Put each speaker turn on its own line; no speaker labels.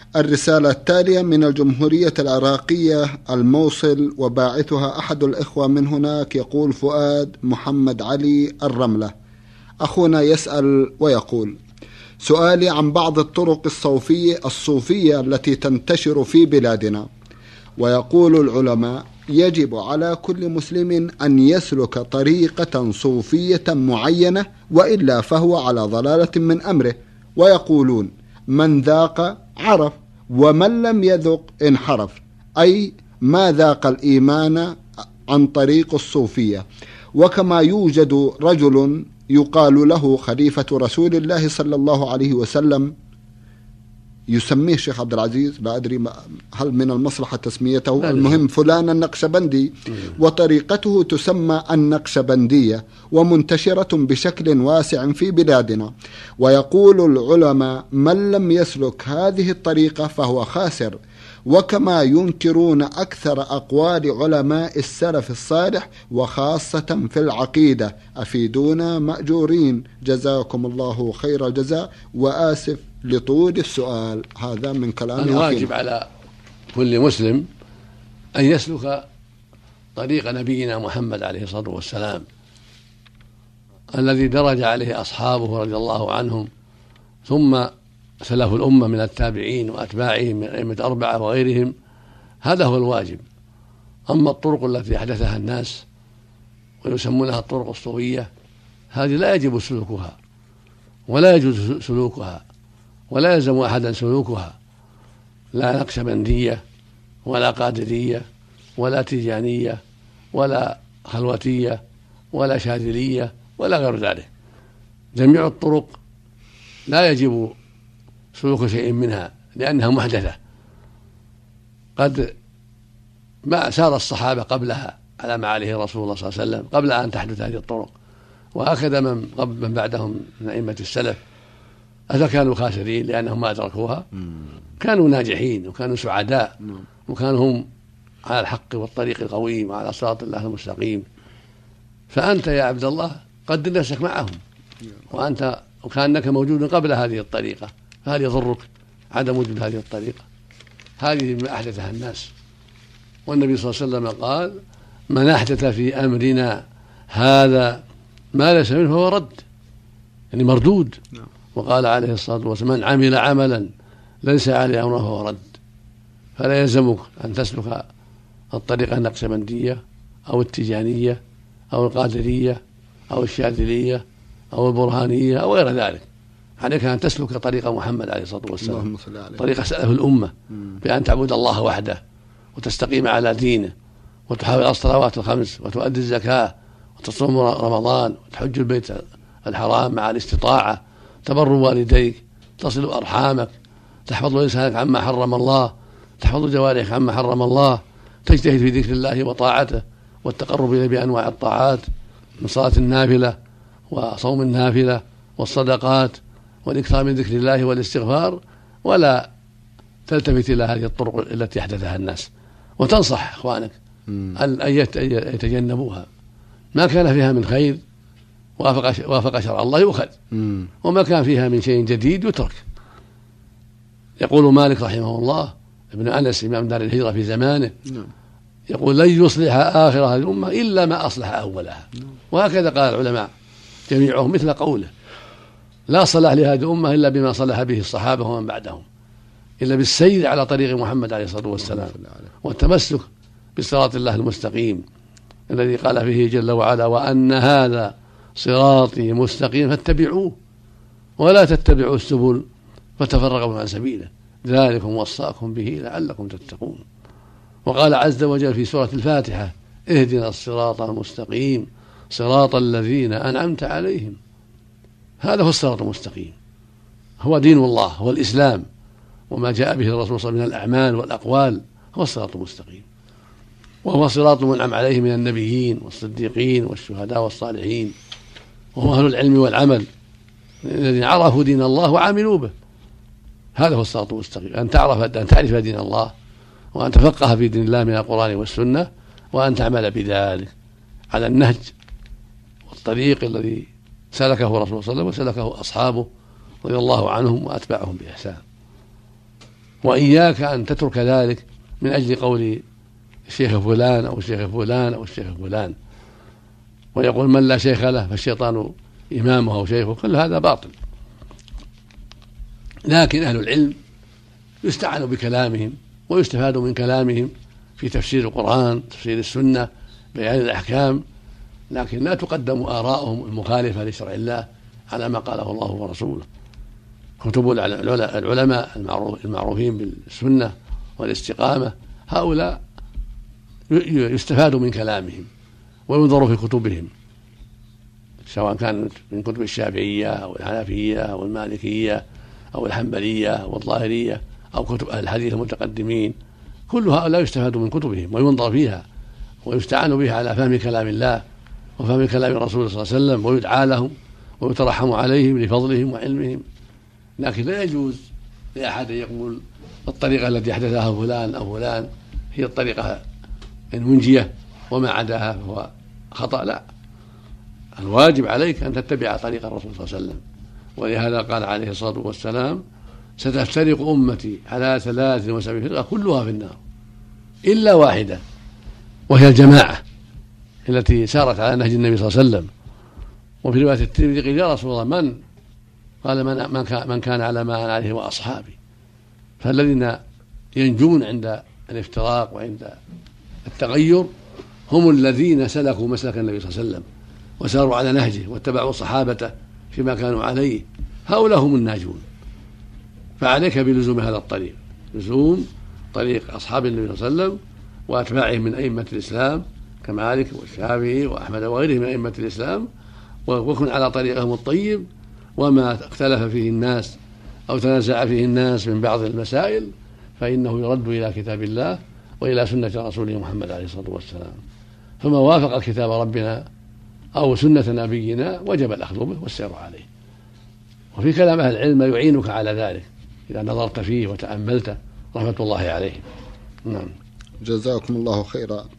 الرسالة التالية من الجمهورية العراقية الموصل، وباعثها أحد الإخوة من هناك، يقول فؤاد محمد علي الرملة. أخونا يسأل ويقول: سؤالي عن بعض الطرق الصوفية التي تنتشر في بلادنا. ويقول العلماء: يجب على كل مسلم أن يسلك طريقة صوفية معينة، وإلا فهو على ضلالة من أمره. ويقولون: من ذاق عرف، ومن لم يذق انحرف، أي ما ذاق الإيمان عن طريق الصوفية. وكما يوجد رجل يقال له خليفة رسول الله صلى الله عليه وسلم، يسميه الشيخ عبد العزيز، لا أدري هل من المصلحة تسميته، المهم فلان النقشبندي، وطريقته تسمى النقشبندية، ومنتشرة بشكل واسع في بلادنا. ويقول العلماء: من لم يسلك هذه الطريقة فهو خاسر. وكما ينكرون أكثر أقوال علماء السلف الصالح، وخاصة في العقيدة. أفيدونا مأجورين، جزاكم الله خير الجزاء، وآسف لطول السؤال. هذا من كلام
الواجب على كل مسلم أن يسلك طريق نبينا محمد عليه الصلاة والسلام، الذي درج عليه أصحابه رضي الله عنهم، ثم سلف الأمة من التابعين وأتباعهم من أئمة أربعة وغيرهم. هذا هو الواجب. أما الطرق التي أحدثها الناس ويسمونها الطرق الصوفية، هذه لا يجب سلوكها، ولا يجوز سلوكها، ولا يلزم أحدا سلوكها، لا نقشبندية ولا قادرية ولا تيجانية ولا خلوتية ولا شاذلية ولا غير ذلك. جميع الطرق لا يجب سلوك شيء منها، لأنها محدثة. قد ما سار الصحابة قبلها على ما عليه رسول الله صلى الله عليه وسلم قبل أن تحدث هذه الطرق، وهكذا من بعدهم من أئمة السلف. أفكانوا خاسرين لأنهم ما أدركوها؟ كانوا ناجحين وكانوا سعداء، وكانوا هم على الحق والطريق القويم وعلى صراط الله المستقيم. فأنت يا عبد الله قدر نفسك معهم، وأنت وكأنك موجود قبل هذه الطريقة، فهل يضرك عدم وجود هذه الطريقة؟ هذه ما أحدثها الناس. والنبي صلى الله عليه وسلم قال: من أحدث في أمرنا هذا ما ليس منه فهو رد، يعني مردود. وقال عليه الصلاة والسلام: من عمل عملا ليس عليه أمرنا فهو رد. فلا يلزمك أن تسلك الطريقة النقشبندية أو التيجانية أو القادرية أو الشاذلية أو البرهانية أو غير ذلك. عليك أن تسلك طريق محمد عليه الصلاة والسلام، طريق سلف الأمة، بأن تعبد الله وحده وتستقيم على دينه، وتحافظ على الصلوات الخمس، وتؤدي الزكاة، وتصوم رمضان، وتحج البيت الحرام مع الاستطاعة، تبر والديك، تصل أرحامك، تحفظ لسانك عما حرم الله، تحفظ جوارحك عما حرم الله، تجتهد في ذكر الله وطاعته والتقرب إليه بأنواع الطاعات من صلاة النافلة وصوم النافلة والصدقات والإكثار من ذكر الله والاستغفار، ولا تلتفت إلى هذه الطرق التي أحدثها الناس، وتنصح إخوانك أن يتجنبوها. ما كان فيها من خير وافق شرع الله يؤخذ، وما كان فيها من شيء جديد يترك. يقول مالك رحمه الله ابن أنس إمام دار الهجرة في زمانه، يقول: لن يصلح آخر هذه الأمة إلا ما أصلح أولها. وهكذا قال العلماء جميعهم مثل قوله: لا صلاح لهذه الأمة إلا بما صلح به الصحابة ومن بعدهم، إلا بالسير على طريق محمد عليه الصلاة والسلام، والتمسك بصراط الله المستقيم الذي قال فيه جل وعلا: وأن هذا صراطي مستقيم فاتبعوه ولا تتبعوا السبل فتفرق بكم عن سبيله، ذلكم وصاكم به لعلكم تتقون. وقال عز وجل في سورة الفاتحة: اهدنا الصراط المستقيم صراط الذين أنعمت عليهم. هذا هو الصراط المستقيم، هو دين الله، هو الإسلام، وما جاء به الرسول صلى الله عليه وسلم من الأعمال والأقوال هو الصراط المستقيم، وهو صراط منعم عليه من النبيين والصديقين والشهداء والصالحين، وهو أهل العلم والعمل الذين عرفوا دين الله وعملوا به. هذا هو الصراط المستقيم، أن تعرف دين الله، وأن تفقه في دين الله من القرآن والسنة، وأن تعمل بذلك على النهج والطريق الذي سلكه رسول الله صلى الله عليه وسلم وسلكه أصحابه رضي الله عنهم وأتباعهم بإحسان. وإياك أن تترك ذلك من أجل قول الشيخ فلان أو الشيخ فلان أو الشيخ فلان، ويقول من لا شيخ له فالشيطان إمامه أو شيخه، كل هذا باطل. لكن أهل العلم يستعان بكلامهم ويستفاد من كلامهم في تفسير القرآن، تفسير السنة، بيان الأحكام، لكن لا تقدم آراءهم المخالفة لشرع الله على ما قاله الله ورسوله. كتب العلماء المعروفين بالسنة والاستقامة هؤلاء يستفاد من كلامهم وينظر في كتبهم، سواء كانت من كتب الشافعية أو الحنفية أو المالكية أو الحنبلية أو الظاهرية أو كتب أهل الحديث المتقدمين، كل هؤلاء يستفاد من كتبهم وينظر فيها ويستعان بها على فهم كلام الله وفهم كلام الرسول صلى الله عليه وسلم، ويدعى لهم ويترحم عليهم لفضلهم وعلمهم. لكن لا يجوز لأحد يقول الطريقة التي أحدثها فلان أو فلان هي الطريقة المنجية وما عداها فهو خطأ. لا، الواجب عليك أن تتبع طريق الرسول صلى الله عليه وسلم، ولهذا قال عليه الصلاة والسلام: ستفترق أمتي على 73 فرقة كلها في النار إلا واحدة، وهي الجماعة التي سارت على نهج النبي صلى الله عليه وسلم. وفي رواية الترمذي قيل: يا رسول الله من؟ قال: من كان على ما أنا عليه وأصحابي. فالذين ينجون عند الافتراق وعند التغير هم الذين سلكوا مسلك النبي صلى الله عليه وسلم وساروا على نهجه واتبعوا صحابته فيما كانوا عليه، هؤلاء هم الناجون. فعليك بلزوم هذا الطريق، لزوم طريق أصحاب النبي صلى الله عليه وسلم وأتباعهم من أئمة الإسلام كمالك والشافعي وأحمد وغيرهم من أئمة الإسلام، وكن على طريقهم الطيب. وما اختلف فيه الناس أو تنازع فيه الناس من بعض المسائل فإنه يرد إلى كتاب الله وإلى سنة رسوله محمد عليه الصلاة والسلام. فما وافق كتاب ربنا أو سنة نبينا وجب الأخذ به والسير عليه. وفي كلام أهل العلم يعينك على ذلك إذا نظرت فيه وتأملته رحمة الله عليهم. نعم.
جزاكم الله خيرا.